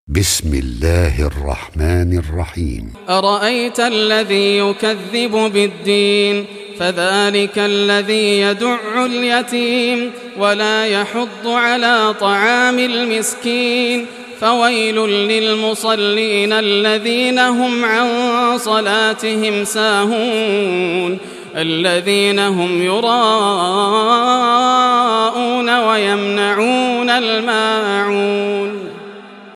بسم الله الرحمن الرحيم. أرأيت الذي يكذب بالدين فذلك الذي يدع اليتيم ولا يحض على طعام المسكين فويل للمصلين الذين هم عن صلاتهم ساهون الذين هم يراءون ويمنعون الماعون.